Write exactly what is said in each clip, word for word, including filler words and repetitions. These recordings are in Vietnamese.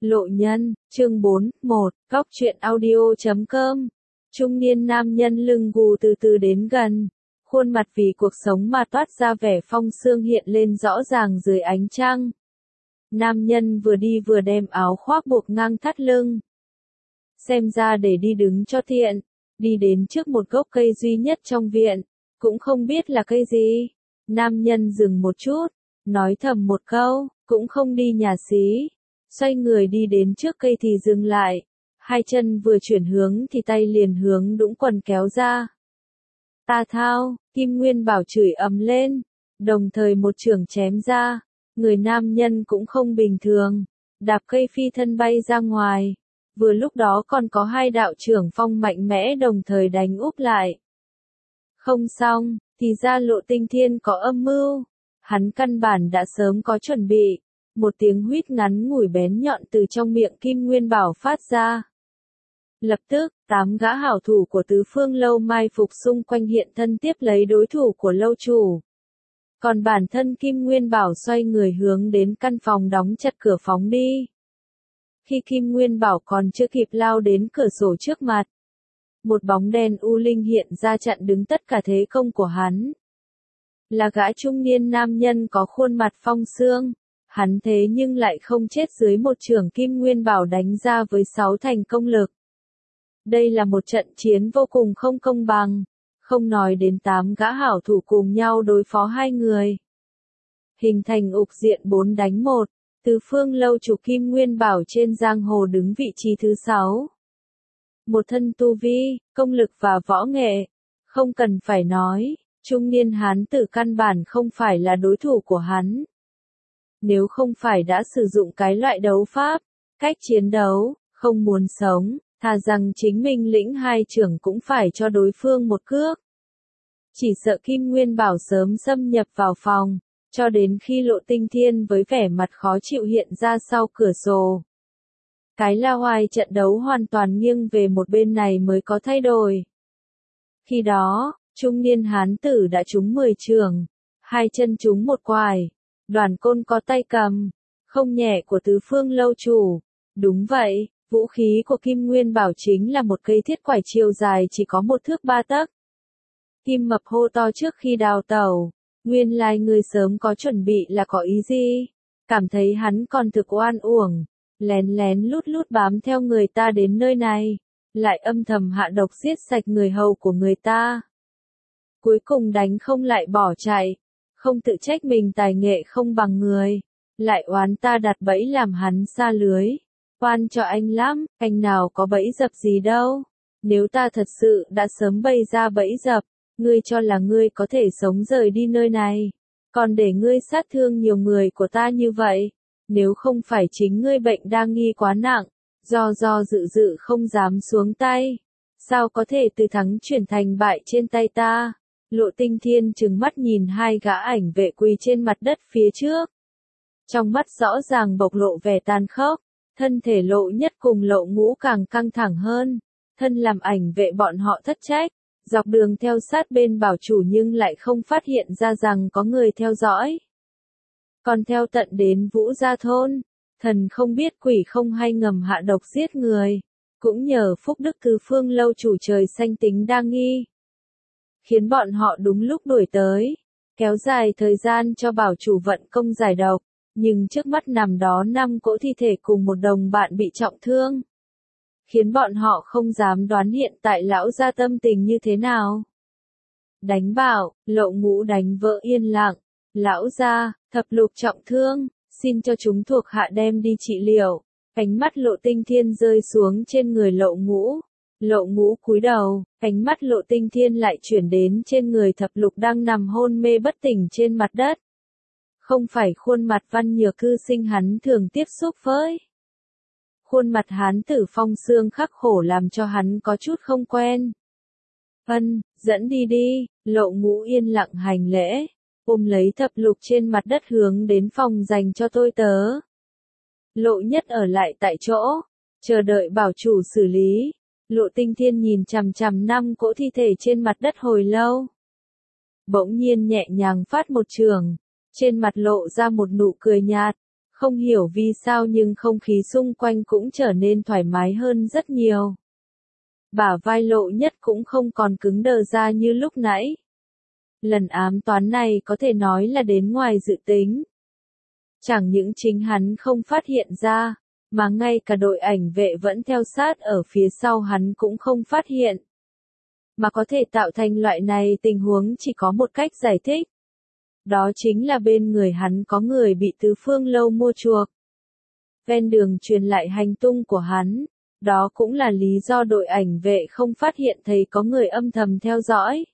Lộ nhân, chương bốn, một, góc truyện audio chấm com. Trung niên nam nhân lưng gù từ từ đến gần. Khuôn mặt vì cuộc sống mà toát ra vẻ phong sương hiện lên rõ ràng dưới ánh trăng. Nam nhân vừa đi vừa đem áo khoác buộc ngang thắt lưng. Xem ra để đi đứng cho tiện. Đi đến trước một gốc cây duy nhất trong viện. Cũng không biết là cây gì. Nam nhân dừng một chút. Nói thầm một câu. Cũng không đi nhà xí. Xoay người đi đến trước cây thì dừng lại. Hai chân vừa chuyển hướng thì tay liền hướng đũng quần kéo ra. Ta thao, Kim Nguyên Bảo chửi ầm lên. Đồng thời một chưởng chém ra. Người nam nhân cũng không bình thường. Đạp cây phi thân bay ra ngoài. Vừa lúc đó còn có hai đạo trưởng phong mạnh mẽ đồng thời đánh úp lại. Không xong, thì ra Lộ Tinh Thiên có âm mưu. Hắn căn bản đã sớm có chuẩn bị. Một tiếng huýt ngắn ngủi bén nhọn từ trong miệng Kim Nguyên Bảo phát ra. Lập tức, tám gã hảo thủ của tứ phương lâu mai phục xung quanh hiện thân tiếp lấy đối thủ của lâu chủ. Còn bản thân Kim Nguyên Bảo xoay người hướng đến căn phòng đóng chặt cửa phóng đi. Khi Kim Nguyên Bảo còn chưa kịp lao đến cửa sổ trước mặt, một bóng đen u linh hiện ra chặn đứng tất cả thế công của hắn. Là gã trung niên nam nhân có khuôn mặt phong sương. Hắn thế nhưng lại không chết dưới một chưởng Kim Nguyên Bảo đánh ra với sáu thành công lực. Đây là một trận chiến vô cùng không công bằng, không nói đến tám gã hảo thủ cùng nhau đối phó hai người. Hình thành ục diện bốn đánh một, tứ phương lâu chủ Kim Nguyên Bảo trên giang hồ đứng vị trí thứ sáu. Một thân tu vi, công lực và võ nghệ, không cần phải nói, trung niên hán tử căn bản không phải là đối thủ của hắn. Nếu không phải đã sử dụng cái loại đấu pháp, cách chiến đấu, không muốn sống, thà rằng chính mình lĩnh hai trưởng cũng phải cho đối phương một cước. Chỉ sợ Kim Nguyên Bảo sớm xâm nhập vào phòng, cho đến khi Lộ Tinh Thiên với vẻ mặt khó chịu hiện ra sau cửa sổ. Cái la hoài trận đấu hoàn toàn nghiêng về một bên này mới có thay đổi. Khi đó, trung niên hán tử đã trúng mười chưởng, hai chân trúng một quải. Đoàn Côn có tay cầm, không nhẹ của tứ phương lâu chủ. Đúng vậy, vũ khí của Kim Nguyên Bảo chính là một cây thiết quải chiều dài chỉ có một thước ba tấc. Kim Mập hô to trước khi đào tẩu, nguyên lai người sớm có chuẩn bị là có ý gì? Cảm thấy hắn còn thực oan uổng, lén lén lút lút bám theo người ta đến nơi này, lại âm thầm hạ độc giết sạch người hầu của người ta. Cuối cùng đánh không lại bỏ chạy. Không tự trách mình tài nghệ không bằng người, lại oán ta đặt bẫy làm hắn xa lưới. Oan cho anh lắm, anh nào có bẫy dập gì đâu. Nếu ta thật sự đã sớm bày ra bẫy dập, ngươi cho là ngươi có thể sống rời đi nơi này. Còn để ngươi sát thương nhiều người của ta như vậy, nếu không phải chính ngươi bệnh đang nghi quá nặng, do do dự dự không dám xuống tay, sao có thể từ thắng chuyển thành bại trên tay ta. Lộ Tinh Thiên trừng mắt nhìn hai gã ảnh vệ quỳ trên mặt đất phía trước. Trong mắt rõ ràng bộc lộ vẻ tàn khốc, thân thể Lộ Nhất cùng Lộ Ngũ càng căng thẳng hơn. Thân làm ảnh vệ bọn họ thất trách, dọc đường theo sát bên bảo chủ nhưng lại không phát hiện ra rằng có người theo dõi. Còn theo tận đến Vũ Gia Thôn, thần không biết quỷ không hay ngầm hạ độc giết người. Cũng nhờ phúc đức tứ phương lâu chủ trời xanh tính đa nghi, khiến bọn họ đúng lúc đuổi tới, kéo dài thời gian cho bảo chủ vận công giải độc, nhưng trước mắt nằm đó năm cỗ thi thể cùng một đồng bạn bị trọng thương, khiến bọn họ không dám đoán hiện tại lão gia tâm tình như thế nào. Đánh bảo, Lộ Ngũ đánh vỡ yên lặng, lão gia, thập lục trọng thương, xin cho chúng thuộc hạ đem đi trị liệu. Ánh mắt Lộ Tinh Thiên rơi xuống trên người Lộ Ngũ. Lộ Ngũ cúi đầu, ánh mắt Lộ Tinh Thiên lại chuyển đến trên người thập lục đang nằm hôn mê bất tỉnh trên mặt đất. Không phải khuôn mặt văn nhược cư sinh hắn thường tiếp xúc với. Khuôn mặt hán tử phong sương khắc khổ làm cho hắn có chút không quen. Ân, dẫn đi đi, Lộ Ngũ yên lặng hành lễ, ôm lấy thập lục trên mặt đất hướng đến phòng dành cho tôi tớ. Lộ Nhất ở lại tại chỗ, chờ đợi bảo chủ xử lý. Lộ Tinh Thiên nhìn chằm chằm năm cỗ thi thể trên mặt đất hồi lâu. Bỗng nhiên nhẹ nhàng phát một trường, trên mặt lộ ra một nụ cười nhạt, Không hiểu vì sao nhưng không khí xung quanh cũng trở nên thoải mái hơn rất nhiều. Bả vai Lộ Nhất cũng không còn cứng đờ ra như lúc nãy. Lần ám toán này có thể nói là đến ngoài dự tính. Chẳng những chính hắn không phát hiện ra, mà ngay cả đội ảnh vệ vẫn theo sát ở phía sau hắn cũng không phát hiện. Mà có thể tạo thành loại này tình huống chỉ có một cách giải thích. Đó chính là bên người hắn có người bị Tứ Phương Lâu mua chuộc. Ven đường truyền lại hành tung của hắn, đó cũng là lý do đội ảnh vệ không phát hiện thấy có người âm thầm theo dõi.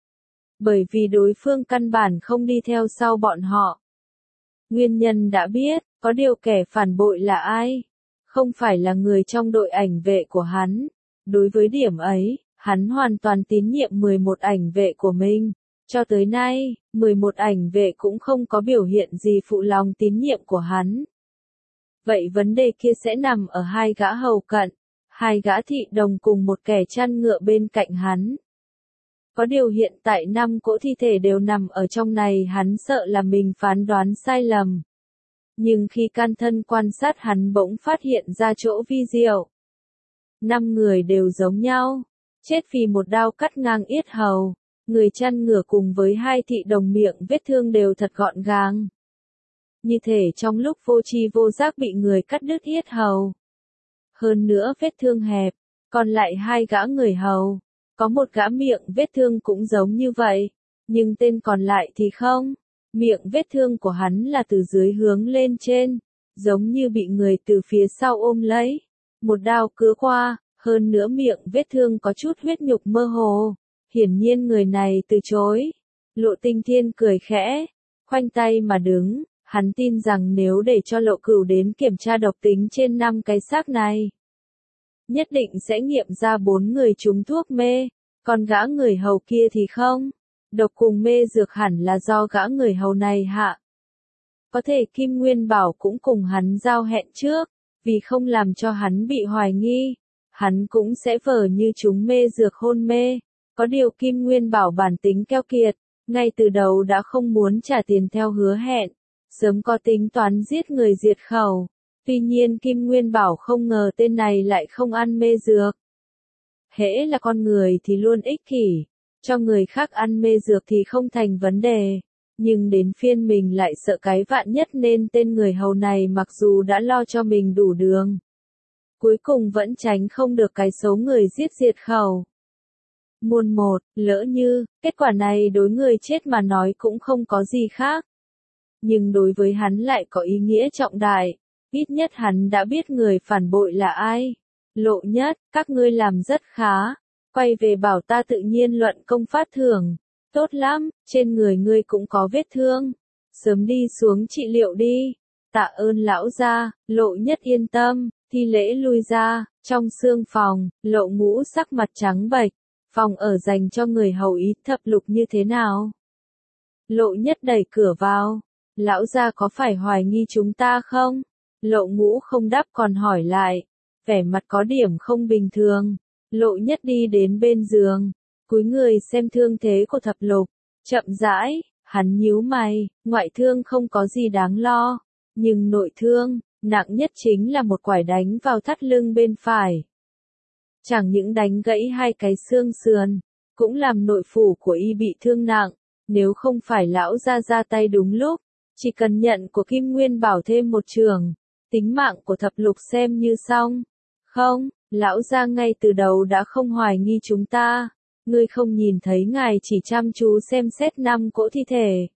Bởi vì đối phương căn bản không đi theo sau bọn họ. Nguyên nhân đã biết, có điều kẻ phản bội là ai? Không phải là người trong đội ảnh vệ của hắn. Đối với điểm ấy, hắn hoàn toàn tín nhiệm mười một ảnh vệ của mình. Cho tới nay, mười một ảnh vệ cũng không có biểu hiện gì phụ lòng tín nhiệm của hắn. Vậy vấn đề kia sẽ nằm ở hai gã hầu cận, hai gã thị đồng cùng một kẻ chăn ngựa bên cạnh hắn. Có điều hiện tại năm cỗ thi thể đều nằm ở trong này, hắn sợ là mình phán đoán sai lầm. Nhưng khi can thân quan sát hắn bỗng phát hiện ra chỗ vi diệu. Năm người đều giống nhau, chết vì một đao cắt ngang yết hầu. Người chăn ngựa cùng với hai thị đồng miệng vết thương đều thật gọn gàng. Như thể trong lúc vô tri vô giác bị người cắt đứt yết hầu. Hơn nữa vết thương hẹp, còn lại hai gã người hầu. Có một gã miệng vết thương cũng giống như vậy, nhưng tên còn lại thì không. Miệng vết thương của hắn là từ dưới hướng lên trên, giống như bị người từ phía sau ôm lấy. Một đao cứa qua, hơn nữa miệng vết thương có chút huyết nhục mơ hồ. Hiển nhiên người này từ chối. Lộ Tinh Thiên cười khẽ, khoanh tay mà đứng, hắn tin rằng nếu để cho Lộ Cửu đến kiểm tra độc tính trên năm cái xác này, nhất định sẽ nghiệm ra bốn người trúng thuốc mê, còn gã người hầu kia thì không. Độc cùng mê dược hẳn là do gã người hầu này hạ. Có thể Kim Nguyên Bảo cũng cùng hắn giao hẹn trước, vì không làm cho hắn bị hoài nghi, hắn cũng sẽ vờ như chúng mê dược hôn mê. Có điều Kim Nguyên Bảo bản tính keo kiệt, ngay từ đầu đã không muốn trả tiền theo hứa hẹn, sớm có tính toán giết người diệt khẩu. Tuy nhiên Kim Nguyên Bảo không ngờ tên này lại không ăn mê dược. Hễ là con người thì luôn ích kỷ, cho người khác ăn mê dược thì không thành vấn đề, nhưng đến phiên mình lại sợ cái vạn nhất nên tên người hầu này mặc dù đã lo cho mình đủ đường, cuối cùng vẫn tránh không được cái số người giết diệt khẩu. Muôn một, lỡ như, kết quả này đối người chết mà nói cũng không có gì khác. Nhưng đối với hắn lại có ý nghĩa trọng đại, ít nhất hắn đã biết người phản bội là ai. Lộ Nhất, các ngươi làm rất khá, quay về bảo ta tự nhiên luận công phát thưởng, tốt lắm, trên người ngươi cũng có vết thương, sớm đi xuống trị liệu đi. Tạ ơn lão gia. Lộ Nhất yên tâm, thi lễ lui ra, trong sương phòng, Lộ Ngũ sắc mặt trắng bệch. Phòng ở dành cho người hầu ý thập lục như thế nào? Lộ Nhất đẩy cửa vào. Lão gia có phải hoài nghi chúng ta không? Lộ Ngũ không đáp còn hỏi lại. Vẻ mặt có điểm không bình thường. Lộ Nhất đi đến bên giường, cúi người xem thương thế của thập lục. Chậm rãi, hắn nhíu mày, ngoại thương không có gì đáng lo. Nhưng nội thương, nặng nhất chính là một quải đánh vào thắt lưng bên phải. Chẳng những đánh gãy hai cái xương sườn, cũng làm nội phủ của y bị thương nặng, nếu không phải lão ra ra tay đúng lúc, chỉ cần nhận của Kim Nguyên Bảo thêm một trường, tính mạng của thập lục xem như xong. Không, lão ra ngay từ đầu đã không hoài nghi chúng ta, ngươi không nhìn thấy ngài chỉ chăm chú xem xét năm cỗ thi thể.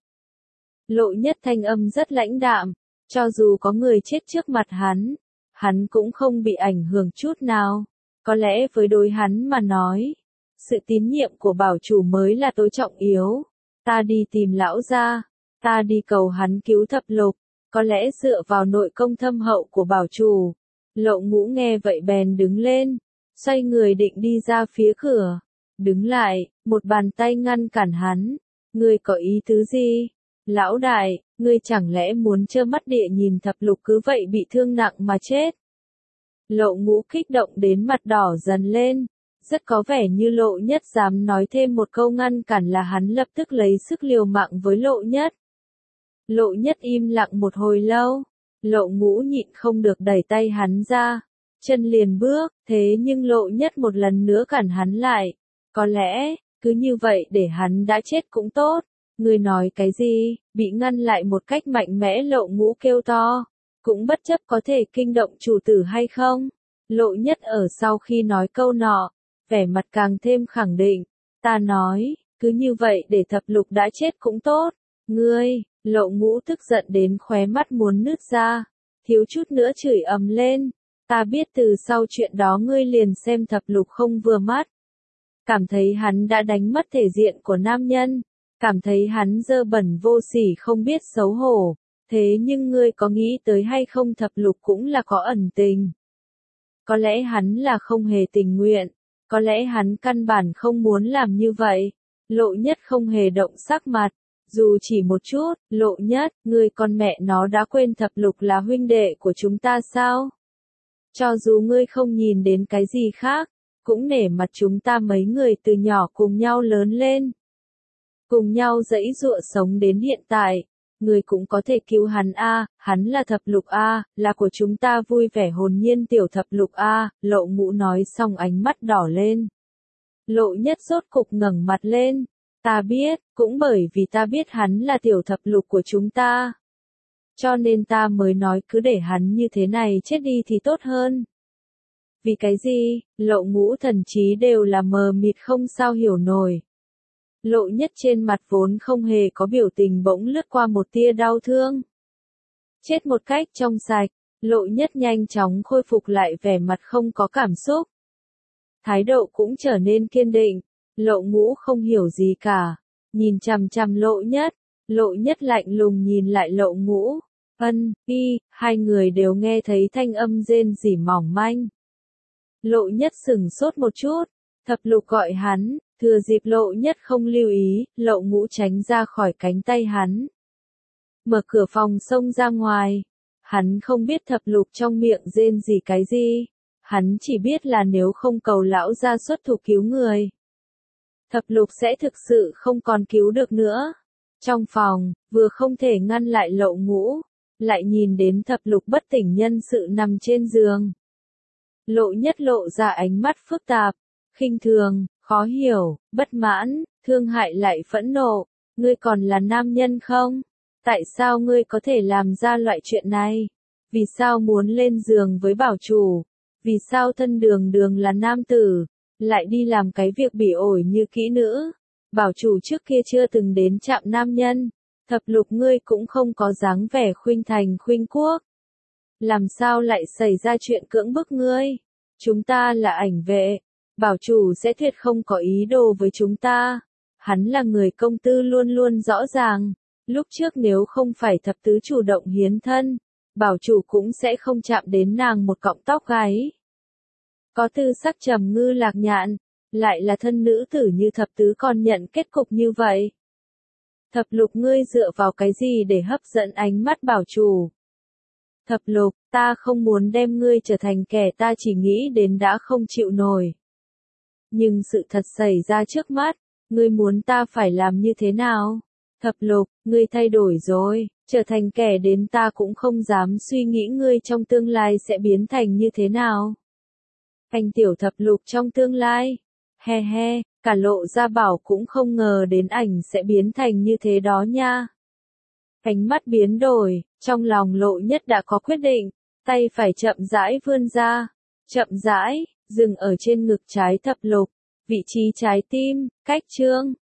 Lộ Nhất thanh âm rất lãnh đạm, cho dù có người chết trước mặt hắn, hắn cũng không bị ảnh hưởng chút nào. Có lẽ với đối hắn mà nói, sự tín nhiệm của bảo chủ mới là tối trọng yếu. Ta đi tìm lão gia, ta đi cầu hắn cứu thập lục, có lẽ dựa vào nội công thâm hậu của bảo chủ. Lộ Ngũ nghe vậy bèn đứng lên, xoay người định đi ra phía cửa. Đứng lại, một bàn tay ngăn cản hắn. Ngươi có ý tứ gì? Lão đại, ngươi chẳng lẽ muốn trơ mắt địa nhìn thập lục cứ vậy bị thương nặng mà chết? Lộ Ngũ kích động đến mặt đỏ dần lên, rất có vẻ như Lộ Nhất dám nói thêm một câu ngăn cản là hắn lập tức lấy sức liều mạng với Lộ Nhất. Lộ Nhất im lặng một hồi lâu, Lộ Ngũ nhịn không được đẩy tay hắn ra, chân liền bước, thế nhưng Lộ Nhất một lần nữa cản hắn lại. Có lẽ, cứ như vậy để hắn đã chết cũng tốt. Ngươi nói cái gì? Bị ngăn lại một cách mạnh mẽ, Lộ Ngũ kêu to, cũng bất chấp có thể kinh động chủ tử hay không. Lộ Nhất ở sau khi nói câu nọ, vẻ mặt càng thêm khẳng định. Ta nói, cứ như vậy để Thập Lục đã chết cũng tốt. Ngươi, Lộ Ngũ tức giận đến khóe mắt muốn nứt ra, thiếu chút nữa chửi ầm lên. Ta biết từ sau chuyện đó ngươi liền xem Thập Lục không vừa mắt. Cảm thấy hắn đã đánh mất thể diện của nam nhân. Cảm thấy hắn dơ bẩn vô sỉ không biết xấu hổ. Thế nhưng ngươi có nghĩ tới hay không, Thập Lục cũng là có ẩn tình. Có lẽ hắn là không hề tình nguyện. Có lẽ hắn căn bản không muốn làm như vậy. Lộ Nhất không hề động sắc mặt. Dù chỉ một chút. Lộ Nhất, ngươi con mẹ nó đã quên Thập Lục là huynh đệ của chúng ta sao? Cho dù ngươi không nhìn đến cái gì khác, cũng nể mặt chúng ta mấy người từ nhỏ cùng nhau lớn lên. Cùng nhau giãy giụa sống đến hiện tại. Ngươi cũng có thể cứu hắn a, hắn là Thập Lục a, là của chúng ta vui vẻ hồn nhiên tiểu Thập Lục a. Lộ Ngũ nói xong ánh mắt đỏ lên. Lộ Nhất rốt cục ngẩng mặt lên. Ta biết, cũng bởi vì ta biết hắn là tiểu Thập Lục của chúng ta. Cho nên ta mới nói cứ để hắn như thế này chết đi thì tốt hơn. Vì cái gì? Lộ Ngũ thần trí đều là mờ mịt không sao hiểu nổi. Lộ Nhất trên mặt vốn không hề có biểu tình bỗng lướt qua một tia đau thương. Chết một cách trong sạch, Lộ Nhất nhanh chóng khôi phục lại vẻ mặt không có cảm xúc. Thái độ cũng trở nên kiên định. Lộ Ngũ không hiểu gì cả. Nhìn chằm chằm Lộ Nhất. Lộ Nhất lạnh lùng nhìn lại Lộ Ngũ. Ân, y, hai người đều nghe thấy thanh âm rên rỉ mỏng manh. Lộ Nhất sửng sốt một chút. Thập Lục gọi hắn. Thừa dịp Lộ Nhất không lưu ý, Lộ Ngũ tránh ra khỏi cánh tay hắn. Mở cửa phòng xông ra ngoài. Hắn không biết Thập Lục trong miệng rên rỉ cái gì. Hắn chỉ biết là nếu không cầu lão gia xuất thủ cứu người, Thập Lục sẽ thực sự không còn cứu được nữa. Trong phòng, vừa không thể ngăn lại Lộ Ngũ, lại nhìn đến Thập Lục bất tỉnh nhân sự nằm trên giường. Lộ Nhất lộ ra ánh mắt phức tạp, khinh thường, khó hiểu, bất mãn, thương hại lại phẫn nộ. Ngươi còn là nam nhân không? Tại sao ngươi có thể làm ra loại chuyện này? Vì sao muốn lên giường với bảo chủ? Vì sao thân đường đường là nam tử, lại đi làm cái việc bỉ ổi như kỹ nữ? Bảo chủ trước kia chưa từng đến chạm nam nhân. Thập Lục ngươi cũng không có dáng vẻ khuynh thành khuynh quốc. Làm sao lại xảy ra chuyện cưỡng bức ngươi? Chúng ta là ảnh vệ. Bảo chủ sẽ tuyệt không có ý đồ với chúng ta. Hắn là người công tư luôn luôn rõ ràng. Lúc trước nếu không phải thập tứ chủ động hiến thân, bảo chủ cũng sẽ không chạm đến nàng một cọng tóc gáy. Có tư sắc trầm ngư lạc nhạn, lại là thân nữ tử như thập tứ còn nhận kết cục như vậy. Thập Lục ngươi dựa vào cái gì để hấp dẫn ánh mắt bảo chủ? Thập Lục, ta không muốn đem ngươi trở thành kẻ ta chỉ nghĩ đến đã không chịu nổi. Nhưng sự thật xảy ra trước mắt, ngươi muốn ta phải làm như thế nào? Thập Lục, ngươi thay đổi rồi, trở thành kẻ đến ta cũng không dám suy nghĩ ngươi trong tương lai sẽ biến thành như thế nào. Anh tiểu Thập Lục trong tương lai, he he, cả Lộ gia bảo cũng không ngờ đến ảnh sẽ biến thành như thế đó nha. Ánh mắt biến đổi, trong lòng Lộ Nhất đã có quyết định, tay phải chậm rãi vươn ra, chậm rãi, dừng ở trên ngực trái Thập Lục, vị trí trái tim, cách chương.